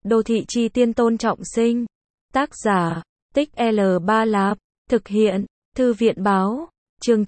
Đô thị chi tiên Tôn Trọng Sinh. Tác giả, Tích L Ba Lạp. Thực hiện, Thư viện báo. Chương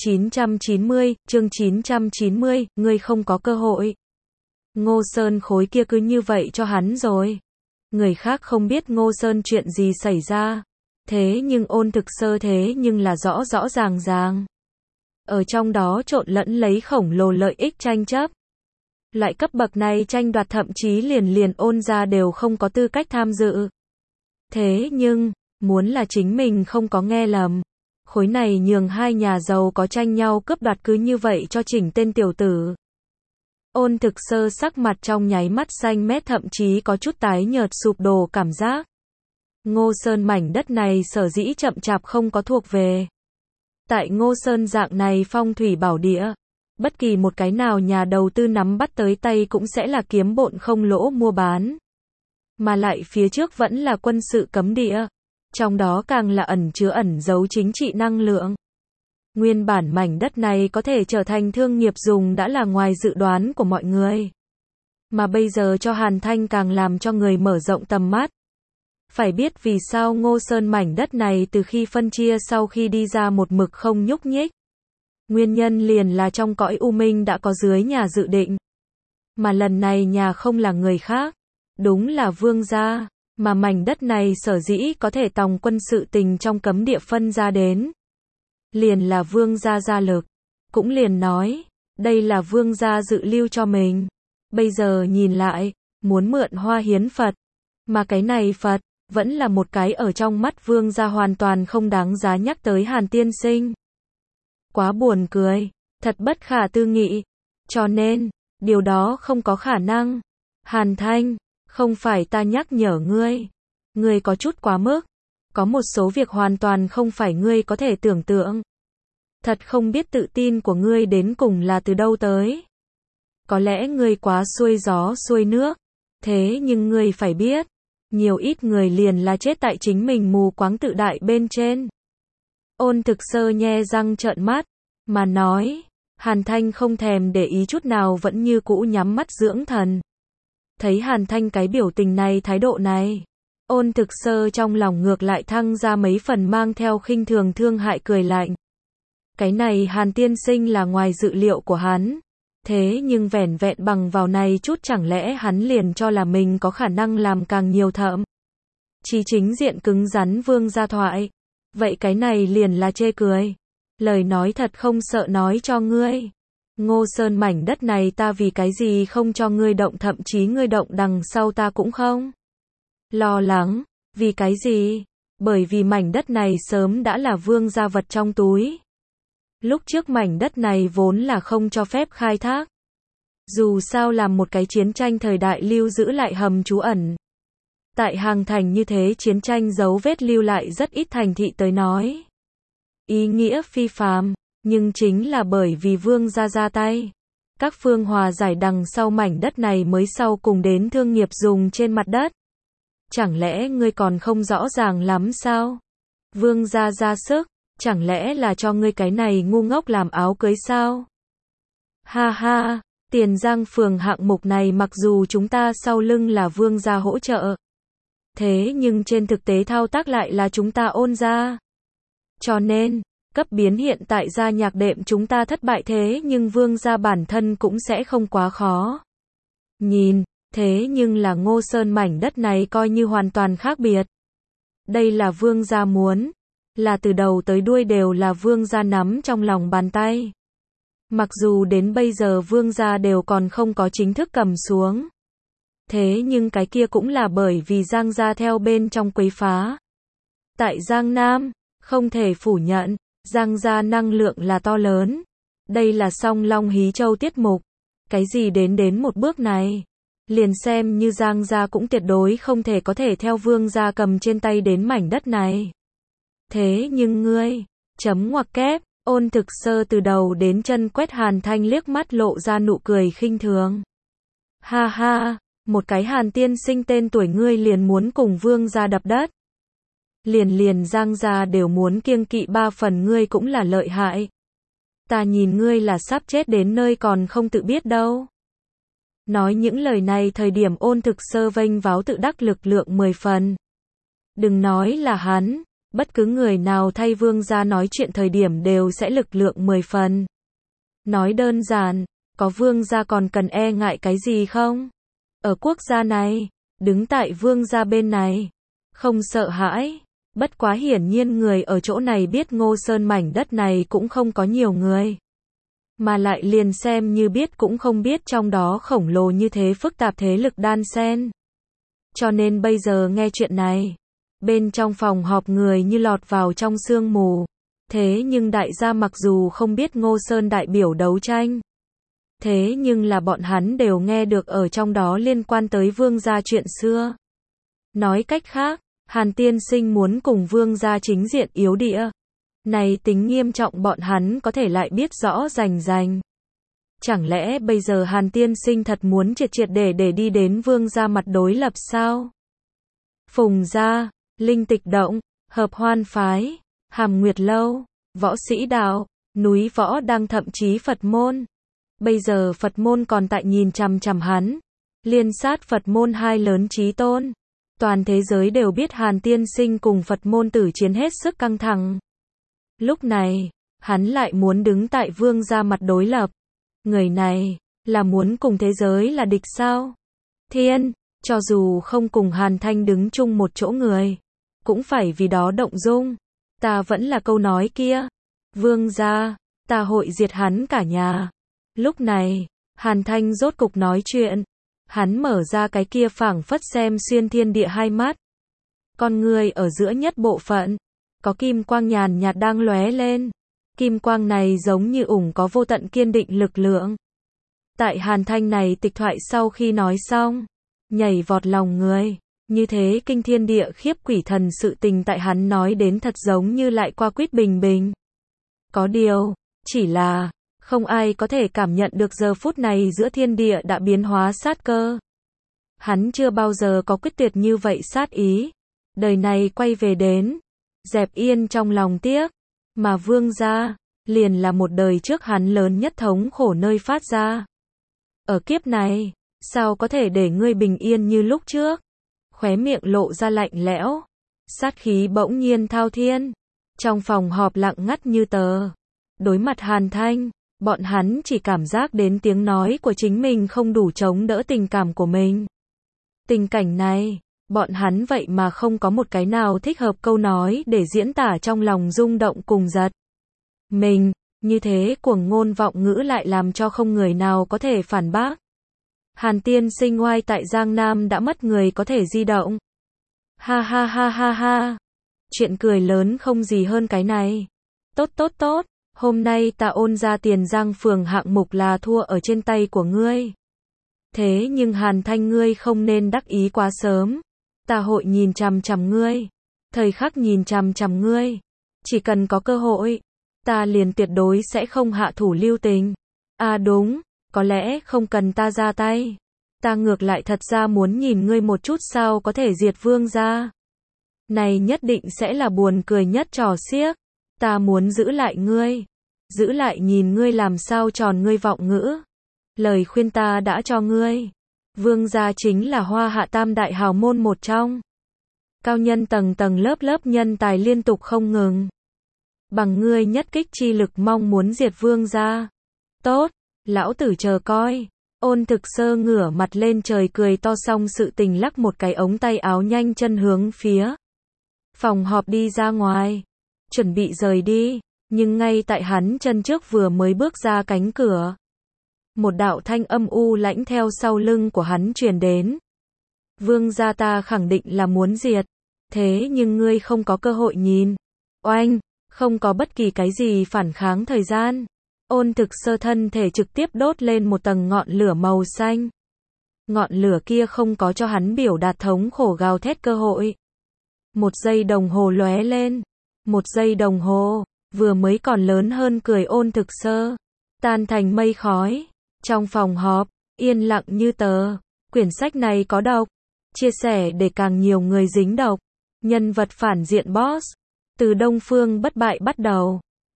990, ngươi không có cơ hội. Ngô Sơn khối kia cứ như vậy cho hắn rồi. Người khác không biết Ngô Sơn chuyện gì xảy ra. Thế nhưng Ôn Thực Sơ thế nhưng là rõ rõ ràng ràng. Ở trong đó trộn lẫn lấy khổng lồ lợi ích tranh chấp. Loại cấp bậc này tranh đoạt thậm chí liền Ôn gia đều không có tư cách tham dự. Thế nhưng, muốn là chính mình không có nghe lầm. Khối này nhường hai nhà giàu có tranh nhau cướp đoạt cứ như vậy cho chỉnh tên tiểu tử. Ôn Thực Sơ sắc mặt trong nháy mắt xanh mét thậm chí có chút tái nhợt sụp đổ cảm giác. Ngô Sơn mảnh đất này sở dĩ chậm chạp không có thuộc về. Tại Ngô Sơn dạng này phong thủy bảo địa, bất kỳ một cái nào nhà đầu tư nắm bắt tới tay cũng sẽ là kiếm bộn không lỗ mua bán. Mà lại phía trước vẫn là quân sự cấm địa, trong đó càng là ẩn giấu chính trị năng lượng. Nguyên bản mảnh đất này có thể trở thành thương nghiệp dùng đã là ngoài dự đoán của mọi người. Mà bây giờ cho Hàn Thanh càng làm cho người mở rộng tầm mắt. Phải biết vì sao Ngô Sơn mảnh đất này từ khi phân chia sau khi đi ra một mực không nhúc nhích. Nguyên nhân liền là trong cõi u minh đã có dưới nhà dự định. Mà lần này nhà không là người khác, đúng là Vương gia, mà mảnh đất này sở dĩ có thể tòng quân sự tình trong cấm địa phân ra đến. Liền là Vương gia gia lực, cũng liền nói, đây là Vương gia dự lưu cho mình. Bây giờ nhìn lại, muốn mượn Hoa hiến Phật, mà cái này Phật, vẫn là một cái ở trong mắt Vương gia hoàn toàn không đáng giá nhắc tới Hàn tiên sinh. Quá buồn cười, thật bất khả tư nghị. Cho nên, điều đó không có khả năng. Hàn Thanh, không phải ta nhắc nhở ngươi. Ngươi có chút quá mức. Có một số việc hoàn toàn không phải ngươi có thể tưởng tượng. Thật không biết tự tin của ngươi đến cùng là từ đâu tới. Có lẽ ngươi quá xuôi gió xuôi nước. Thế nhưng ngươi phải biết, nhiều ít người liền là chết tại chính mình mù quáng tự đại bên trên. Ôn Thực Sơ nhe răng trợn mắt, mà nói, Hàn Thanh không thèm để ý chút nào vẫn như cũ nhắm mắt dưỡng thần. Thấy Hàn Thanh cái biểu tình này thái độ này, Ôn Thực Sơ trong lòng ngược lại thăng ra mấy phần mang theo khinh thường thương hại cười lạnh. Cái này Hàn tiên sinh là ngoài dự liệu của hắn. Thế nhưng vẻn vẹn bằng vào này chút chẳng lẽ hắn liền cho là mình có khả năng làm càng nhiều thậm chí chính diện cứng rắn Vương gia thoại. Vậy cái này liền là chê cười. Lời nói thật không sợ nói cho ngươi. Ngô Sơn mảnh đất này ta vì cái gì không cho ngươi động, thậm chí ngươi động đằng sau ta cũng không lo lắng. Vì cái gì? Bởi vì mảnh đất này sớm đã là Vương gia vật trong túi. Lúc trước mảnh đất này vốn là không cho phép khai thác. Dù sao làm một cái chiến tranh thời đại lưu giữ lại hầm trú ẩn. Tại hàng thành như thế chiến tranh dấu vết lưu lại rất ít thành thị tới nói. Ý nghĩa phi phàm, nhưng chính là bởi vì Vương gia ra tay. Các phương hòa giải đằng sau mảnh đất này mới sau cùng đến thương nghiệp dùng trên mặt đất. Chẳng lẽ ngươi còn không rõ ràng lắm sao? Vương gia ra sức, chẳng lẽ là cho ngươi cái này ngu ngốc làm áo cưới sao? Ha ha, Tiền Giang phường hạng mục này mặc dù chúng ta sau lưng là Vương gia hỗ trợ. Thế nhưng trên thực tế thao tác lại là chúng ta Ôn gia. Cho nên, cấp biến hiện tại gia nhạc đệm chúng ta thất bại thế nhưng Vương gia bản thân cũng sẽ không quá khó. Nhìn, thế nhưng là Ngô Sơn mảnh đất này coi như hoàn toàn khác biệt. Đây là Vương gia muốn, là từ đầu tới đuôi đều là Vương gia nắm trong lòng bàn tay. Mặc dù đến bây giờ Vương gia đều còn không có chính thức cầm xuống. Thế nhưng cái kia cũng là bởi vì Giang gia theo bên trong quấy phá. Tại Giang Nam, không thể phủ nhận, Giang gia năng lượng là to lớn. Đây là song long hí châu tiết mục. Cái gì đến một bước này, liền xem như Giang gia cũng tuyệt đối không thể có thể theo Vương gia cầm trên tay đến mảnh đất này. Thế nhưng ngươi, chấm ngoặc kép, Ôn Thực Sơ từ đầu đến chân quét Hàn Thanh liếc mắt lộ ra nụ cười khinh thường. Ha ha, một cái Hàn tiên sinh tên tuổi ngươi liền muốn cùng Vương gia đập đất. Liền Giang gia đều muốn kiêng kỵ 3 phần ngươi cũng là lợi hại. Ta nhìn ngươi là sắp chết đến nơi còn không tự biết đâu. Nói những lời này thời điểm Ôn Thực Sơ vênh váo tự đắc lực lượng 10 phần. Đừng nói là hắn, bất cứ người nào thay vương gia nói chuyện thời điểm đều sẽ lực lượng 10 phần. Nói đơn giản, có vương gia còn cần e ngại cái gì không? Ở quốc gia này, đứng tại vương gia bên này, không sợ hãi. Bất quá hiển nhiên người ở chỗ này biết Ngô Sơn mảnh đất này cũng không có nhiều người. Mà lại liền xem như biết cũng không biết trong đó khổng lồ như thế phức tạp thế lực đan xen. Cho nên bây giờ nghe chuyện này, bên trong phòng họp người như lọt vào trong sương mù. Thế nhưng đại gia mặc dù không biết Ngô Sơn đại biểu đấu tranh, thế nhưng là bọn hắn đều nghe được ở trong đó liên quan tới vương gia chuyện xưa. Nói cách khác, Hàn Tiên Sinh muốn cùng vương gia chính diện yếu địa. Này tính nghiêm trọng bọn hắn có thể lại biết rõ rành rành. Chẳng lẽ bây giờ Hàn Tiên Sinh thật muốn triệt triệt để đi đến vương gia mặt đối lập sao? Phùng gia, Linh Tịch Động, Hợp Hoan Phái, Hàm Nguyệt Lâu, Võ Sĩ Đạo, Núi Võ Đăng thậm chí Phật môn. Bây giờ Phật môn còn tại nhìn chằm chằm hắn. Liên sát Phật môn hai lớn chí tôn. Toàn thế giới đều biết Hàn Tiên Sinh cùng Phật môn tử chiến hết sức căng thẳng. Lúc này, hắn lại muốn đứng tại vương gia mặt đối lập. Người này, là muốn cùng thế giới là địch sao? Thiên, cho dù không cùng Hàn Thanh đứng chung một chỗ người, cũng phải vì đó động dung. Ta vẫn là câu nói kia. Vương gia, ta hội diệt hắn cả nhà. Lúc này, Hàn Thanh rốt cục nói chuyện. Hắn mở ra cái kia phảng phất xem xuyên thiên địa hai mắt. Con người ở giữa nhất bộ phận, có kim quang nhàn nhạt đang lóe lên. Kim quang này giống như ủng có vô tận kiên định lực lượng. Tại Hàn Thanh này tịch thoại sau khi nói xong, nhảy vọt lòng người. Như thế kinh thiên địa khiếp quỷ thần sự tình tại hắn nói đến thật giống như lại qua quýt bình bình. Có điều, chỉ là không ai có thể cảm nhận được giờ phút này giữa thiên địa đã biến hóa sát cơ. Hắn chưa bao giờ có quyết tuyệt như vậy sát ý. Đời này quay về đến, dẹp yên trong lòng tiếc. Mà vương gia, liền là một đời trước hắn lớn nhất thống khổ nơi phát ra. Ở kiếp này, sao có thể để ngươi bình yên như lúc trước? Khóe miệng lộ ra lạnh lẽo. Sát khí bỗng nhiên thao thiên. Trong phòng họp lặng ngắt như tờ. Đối mặt Hàn Thanh, bọn hắn chỉ cảm giác đến tiếng nói của chính mình không đủ chống đỡ tình cảm của mình. Tình cảnh này, bọn hắn vậy mà không có một cái nào thích hợp câu nói để diễn tả trong lòng rung động cùng giật mình, như thế cuồng ngôn vọng ngữ lại làm cho không người nào có thể phản bác. Hàn Tiên Sinh oai tại Giang Nam đã mất người có thể di động. Ha ha ha ha ha. Chuyện cười lớn không gì hơn cái này. Tốt tốt tốt, hôm nay ta Ôn ra Tiền Giang phường hạng mục là thua ở trên tay của ngươi. Thế nhưng Hàn Thanh ngươi không nên đắc ý quá sớm. Ta hội nhìn chằm chằm ngươi. Thời khắc nhìn chằm chằm ngươi. Chỉ cần có cơ hội, ta liền tuyệt đối sẽ không hạ thủ lưu tình. À đúng, có lẽ không cần ta ra tay. Ta ngược lại thật ra muốn nhìn ngươi một chút sao có thể diệt vương gia. Này nhất định sẽ là buồn cười nhất trò xiếc. Ta muốn giữ lại ngươi. Giữ lại nhìn ngươi làm sao tròn ngươi vọng ngữ. Lời khuyên ta đã cho ngươi. Vương gia chính là Hoa Hạ tam đại hào môn một trong. Cao nhân tầng tầng lớp lớp nhân tài liên tục không ngừng. Bằng ngươi nhất kích chi lực mong muốn diệt vương gia. Tốt, lão tử chờ coi. Ôn Thực Sơ ngửa mặt lên trời cười to xong sự tình lắc một cái ống tay áo nhanh chân hướng phía phòng họp đi ra ngoài. Chuẩn bị rời đi, nhưng ngay tại hắn chân trước vừa mới bước ra cánh cửa. Một đạo thanh âm u lãnh theo sau lưng của hắn truyền đến. Vương gia ta khẳng định là muốn diệt. Thế nhưng ngươi không có cơ hội nhìn. Oanh, không có bất kỳ cái gì phản kháng thời gian. Ôn Thực Sơ thân thể trực tiếp đốt lên một tầng ngọn lửa màu xanh. Ngọn lửa kia không có cho hắn biểu đạt thống khổ gào thét cơ hội. Một giây đồng hồ lóe lên. Một giây đồng hồ, vừa mới còn lớn hơn cười Ôn Thực Sơ. Tan thành mây khói. Trong phòng họp, yên lặng như tờ. Quyển sách này có độc. Chia sẻ để càng nhiều người dính độc. Nhân vật phản diện boss. Từ Đông Phương Bất Bại bắt đầu.